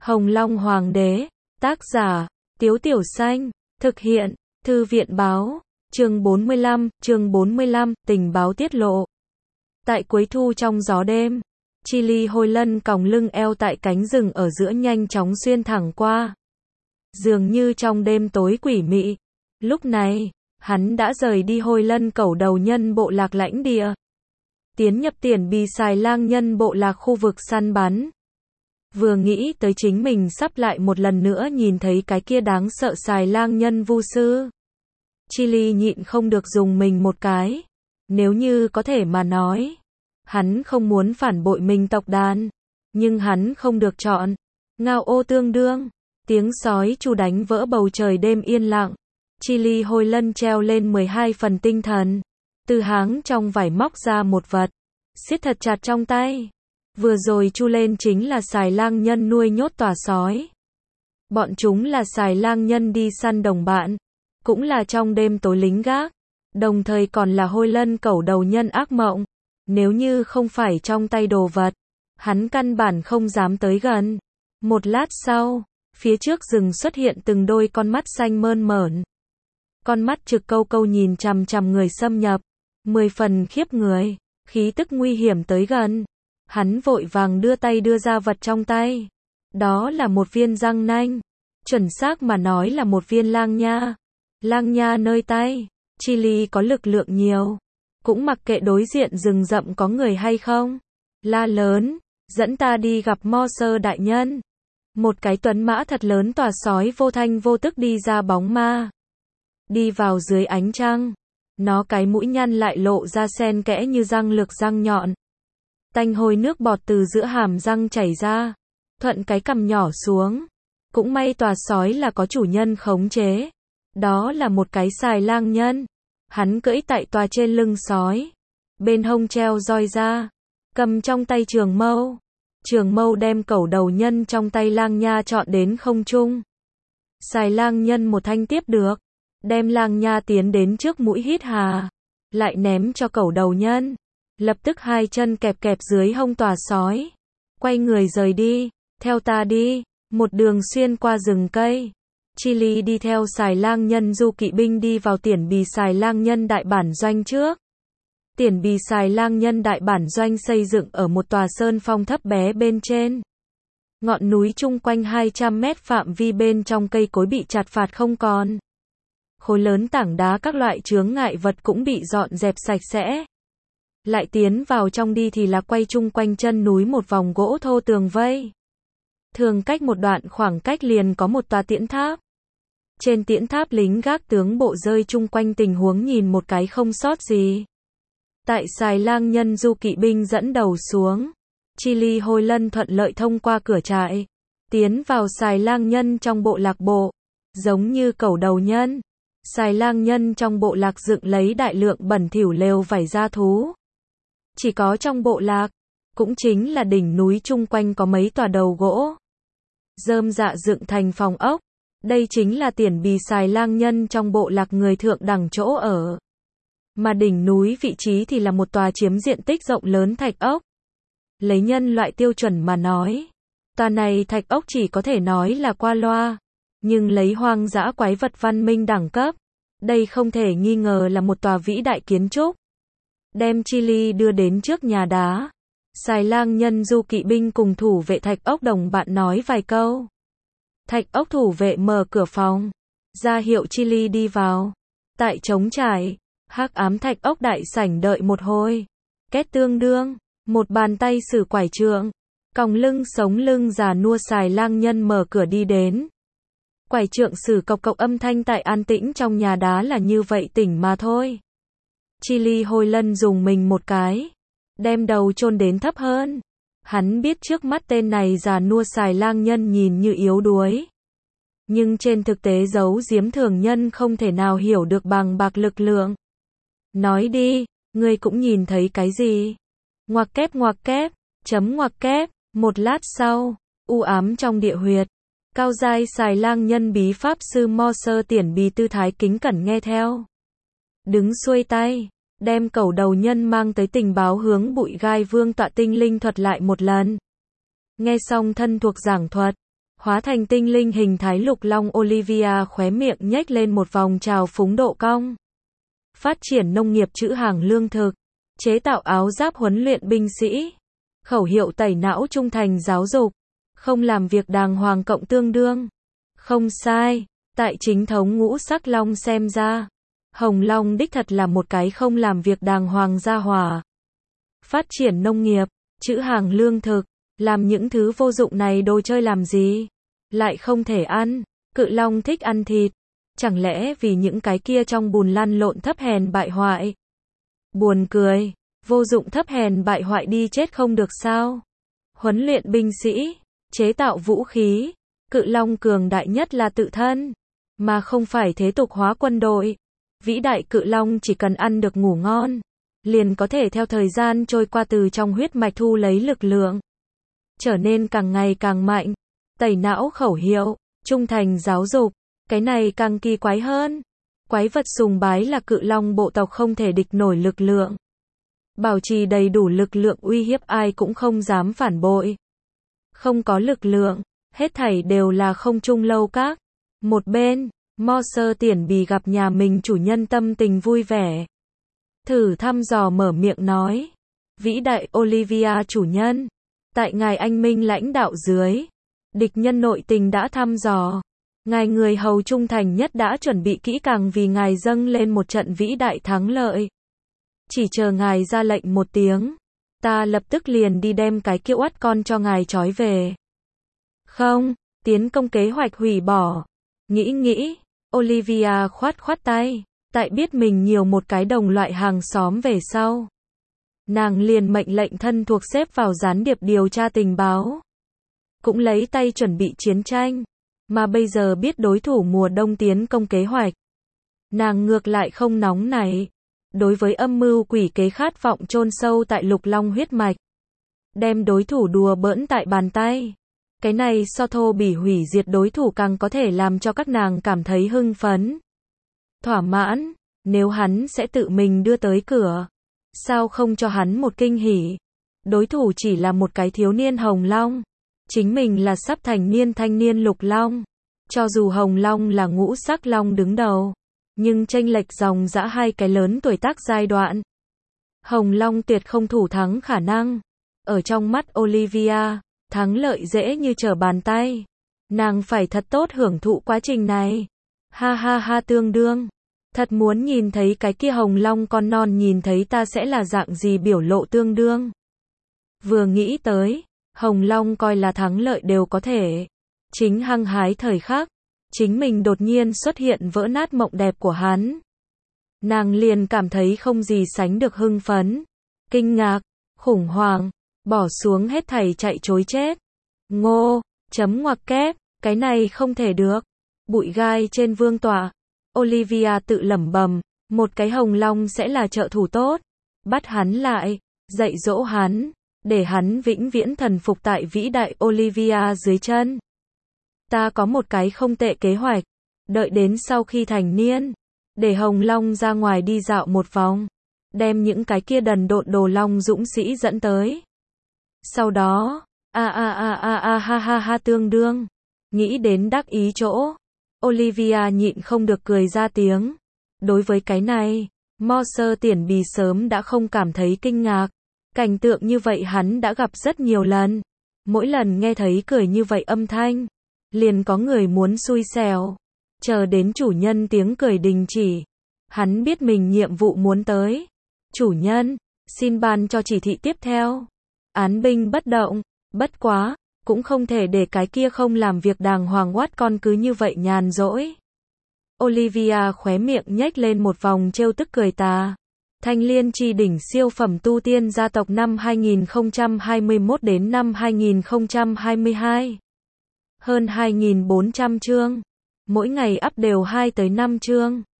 Hồng Long Hoàng đế, tác giả, Tiếu Tiểu Xanh, thực hiện, Thư viện báo, chương 45, tình báo tiết lộ. Tại cuối thu trong gió đêm, Chili Hôi Lân còng lưng eo tại cánh rừng ở giữa nhanh chóng xuyên thẳng qua. Dường như trong đêm tối quỷ mị, lúc này, hắn đã rời đi Hôi Lân cẩu đầu nhân bộ lạc lãnh địa. Tiến nhập Tiền Bì Xài Lang nhân bộ lạc khu vực săn bắn. Vừa nghĩ tới chính mình sắp lại một lần nữa nhìn thấy cái kia đáng sợ Xài Lang nhân vu sư. Chili nhịn không được dùng mình một cái. Nếu như có thể mà nói, hắn không muốn phản bội mình tộc đàn, nhưng hắn không được chọn. Ngao ô tương đương, tiếng sói chu đánh vỡ bầu trời đêm yên lặng. Chili Hôi Lân treo lên 12 phần tinh thần, từ háng trong vải móc ra một vật, siết thật chặt trong tay. Vừa rồi chu lên chính là Xài Lang nhân nuôi nhốt tòa sói. Bọn chúng là Xài Lang nhân đi săn đồng bạn, cũng là trong đêm tối lính gác, đồng thời còn là Hôi Lân cẩu đầu nhân ác mộng. Nếu như không phải trong tay đồ vật, hắn căn bản không dám tới gần. Một lát sau, phía trước rừng xuất hiện từng đôi con mắt xanh mơn mởn. Con mắt trực câu câu nhìn chằm chằm người xâm nhập, 10 phần khiếp người, khí tức nguy hiểm tới gần. Hắn vội vàng đưa tay đưa ra vật trong tay. Đó là một viên răng nanh, chuẩn xác mà nói là một viên lang nha. Lang nha nơi tay, Chili có lực lượng nhiều, cũng mặc kệ đối diện rừng rậm có người hay không. La lớn, dẫn ta đi gặp Mo Sơ đại nhân. Một cái tuấn mã thật lớn tòa sói vô thanh vô tức đi ra bóng ma. Đi vào dưới ánh trăng, nó cái mũi nhăn lại lộ ra xen kẽ như răng lược răng nhọn. Tanh hôi nước bọt từ giữa hàm răng chảy ra, thuận cái cằm nhỏ xuống. Cũng may tòa sói là có chủ nhân khống chế. Đó là một cái Xài Lang nhân. Hắn cưỡi tại tòa trên lưng sói, bên hông treo roi ra, cầm trong tay trường mâu. Trường mâu đem cẩu đầu nhân trong tay lang nha trọn đến không trung. Xài Lang nhân một thanh tiếp được, đem lang nha tiến đến trước mũi hít hà, lại ném cho cẩu đầu nhân. Lập tức hai chân kẹp kẹp dưới hông tòa sói, quay người rời đi. Theo ta đi. Một đường xuyên qua rừng cây, Chili đi theo Xài Lang nhân du kỵ binh đi vào Tiền Bì Xài Lang nhân đại bản doanh trước. Tiền Bì Xài Lang nhân đại bản doanh xây dựng ở một tòa sơn phong thấp bé bên trên. Ngọn núi chung quanh 200 mét phạm vi bên trong cây cối bị chặt phạt không còn. Khối lớn tảng đá các loại chướng ngại vật cũng bị dọn dẹp sạch sẽ. Lại tiến vào trong đi thì là quay chung quanh chân núi một vòng gỗ thô tường vây. Thường cách một đoạn khoảng cách liền có một tòa tiễn tháp. Trên tiễn tháp lính gác tướng bộ rơi chung quanh tình huống nhìn một cái không sót gì. Tại Xài Lang nhân du kỵ binh dẫn đầu xuống, Chili Hôi Lân thuận lợi thông qua cửa trại, tiến vào Xài Lang nhân trong bộ lạc bộ. Giống như cẩu đầu nhân, Xài Lang nhân trong bộ lạc dựng lấy đại lượng bẩn thỉu lều vải da thú. Chỉ có trong bộ lạc, cũng chính là đỉnh núi chung quanh có mấy tòa đầu gỗ rơm dạ dựng thành phòng ốc. Đây chính là Tiền Bì Xài Lang nhân trong bộ lạc người thượng đẳng chỗ ở. Mà đỉnh núi vị trí thì là một tòa chiếm diện tích rộng lớn thạch ốc. Lấy nhân loại tiêu chuẩn mà nói, tòa này thạch ốc chỉ có thể nói là qua loa. Nhưng lấy hoang dã quái vật văn minh đẳng cấp, đây không thể nghi ngờ là một tòa vĩ đại kiến trúc. Đem Chili đưa đến trước nhà đá. Xài Lang nhân du kỵ binh cùng thủ vệ thạch ốc đồng bạn nói vài câu. Thạch ốc thủ vệ mở cửa phòng, ra hiệu Chili đi vào. Tại trống trải, hắc ám thạch ốc đại sảnh đợi một hồi. Két tương đương, một bàn tay sử quải trượng, còng lưng sống lưng già nua Xài Lang nhân mở cửa đi đến. Quải trượng sử cộc cộc âm thanh tại an tĩnh trong nhà đá là như vậy tỉnh mà thôi. Chili Hôi Lân dùng mình một cái, đem đầu chôn đến thấp hơn. Hắn biết trước mắt tên này già nua Xài Lang nhân nhìn như yếu đuối, nhưng trên thực tế giấu giếm thường nhân không thể nào hiểu được bằng bạc lực lượng. Nói đi, ngươi cũng nhìn thấy cái gì? Ngoặc kép, chấm ngoặc kép. Một lát sau, u ám trong địa huyệt, cao giai Xài Lang nhân bí pháp sư Mo Sơ Tiền Bì tư thái kính cẩn nghe theo. Đứng xuôi tay, đem cẩu đầu nhân mang tới tình báo hướng Bụi Gai Vương tọa tinh linh thuật lại một lần. Nghe xong thân thuộc giảng thuật, Hóa thành tinh linh hình thái lục long, Olivia khóe miệng nhếch lên một vòng trào phúng độ cong. Phát triển nông nghiệp trữ hàng lương thực, chế tạo áo giáp huấn luyện binh sĩ, khẩu hiệu tẩy não trung thành giáo dục, không làm việc đàng hoàng cộng tương đương. Không sai, tại chính thống ngũ sắc long xem ra, Hồng Long đích thật là một cái không làm việc đàng hoàng gia hỏa. Phát triển nông nghiệp, trữ hàng lương thực, làm những thứ vô dụng này đồ chơi làm gì? Lại không thể ăn, cự long thích ăn thịt. Chẳng lẽ vì những cái kia trong bùn lăn lộn thấp hèn bại hoại? Buồn cười, vô dụng thấp hèn bại hoại đi chết không được sao? Huấn luyện binh sĩ, chế tạo vũ khí, cự long cường đại nhất là tự thân, mà không phải thế tục hóa quân đội. Vĩ đại cự long chỉ cần ăn được ngủ ngon, liền có thể theo thời gian trôi qua từ trong huyết mạch thu lấy lực lượng, trở nên càng ngày càng mạnh. Tẩy não khẩu hiệu, trung thành giáo dục, cái này càng kỳ quái hơn. Quái vật sùng bái là cự long bộ tộc không thể địch nổi lực lượng. Bảo trì đầy đủ lực lượng uy hiếp ai cũng không dám phản bội. Không có lực lượng, hết thảy đều là không trung lâu các. Một bên, Moser Tiển Bì gặp nhà mình chủ nhân tâm tình vui vẻ. Thử thăm dò mở miệng nói. Vĩ đại Olivia chủ nhân, tại ngài anh minh lãnh đạo dưới, địch nhân nội tình đã thăm dò. Ngài người hầu trung thành nhất đã chuẩn bị kỹ càng vì ngài dâng lên một trận vĩ đại thắng lợi. Chỉ chờ ngài ra lệnh một tiếng, ta lập tức liền đi đem cái kia oắt con cho ngài trói về. Không, tiến công kế hoạch hủy bỏ. Nghĩ, Olivia khoát tay, tại biết mình nhiều một cái đồng loại hàng xóm về sau. Nàng liền mệnh lệnh thân thuộc xếp vào gián điệp điều tra tình báo. Cũng lấy tay chuẩn bị chiến tranh. Mà bây giờ biết đối thủ mùa đông tiến công kế hoạch. Nàng ngược lại không nóng nảy. Đối với âm mưu quỷ kế khát vọng chôn sâu tại lục long huyết mạch. Đem đối thủ đùa bỡn tại bàn tay. Cái này so thô bỉ hủy diệt đối thủ càng có thể làm cho các nàng cảm thấy hưng phấn. Thỏa mãn, nếu hắn sẽ tự mình đưa tới cửa. Sao không cho hắn một kinh hỉ? Đối thủ chỉ là một cái thiếu niên hồng long. Chính mình là sắp thành niên thanh niên lục long. Cho dù hồng long là ngũ sắc long đứng đầu, nhưng chênh lệch dòng dã hai cái lớn tuổi tác giai đoạn. Hồng long tuyệt không thủ thắng khả năng. Ở trong mắt Olivia, thắng lợi dễ như trở bàn tay. Nàng phải thật tốt hưởng thụ quá trình này. Ha ha ha tương đương. Thật muốn nhìn thấy cái kia hồng long con non nhìn thấy ta sẽ là dạng gì biểu lộ tương đương. Vừa nghĩ tới, hồng long coi là thắng lợi đều có thể. Chính hăng hái thời khắc, chính mình đột nhiên xuất hiện vỡ nát mộng đẹp của hắn. Nàng liền cảm thấy không gì sánh được hưng phấn, kinh ngạc, khủng hoảng, bỏ xuống hết thảy chạy trối chết. Ngô, chấm ngoặc kép, cái này không thể được. Bụi gai trên vương tọa. Olivia tự lẩm bẩm, một cái hồng long sẽ là trợ thủ tốt. Bắt hắn lại, dạy dỗ hắn, để hắn vĩnh viễn thần phục tại vĩ đại Olivia dưới chân. Ta có một cái không tệ kế hoạch, đợi đến sau khi thành niên, để hồng long ra ngoài đi dạo một vòng, đem những cái kia đần độn đồ long dũng sĩ dẫn tới. Sau đó, ha tương đương, nghĩ đến đắc ý chỗ, Olivia nhịn không được cười ra tiếng. Đối với cái này, Moser Tiển Bì sớm đã không cảm thấy kinh ngạc. Cảnh tượng như vậy hắn đã gặp rất nhiều lần. Mỗi lần nghe thấy cười như vậy âm thanh, liền có người muốn xui xẻo. Chờ đến chủ nhân tiếng cười đình chỉ, hắn biết mình nhiệm vụ muốn tới. Chủ nhân, xin ban cho chỉ thị tiếp theo. Án binh bất động, bất quá, cũng không thể để cái kia không làm việc đàng hoàng oát con cứ như vậy nhàn rỗi. Olivia khóe miệng nhếch lên một vòng trêu tức cười tà. Thanh Liên Chi đỉnh siêu phẩm tu tiên gia tộc năm 2021 đến năm 2022. Hơn 2.400 chương. Mỗi ngày up đều 2 tới 5 chương.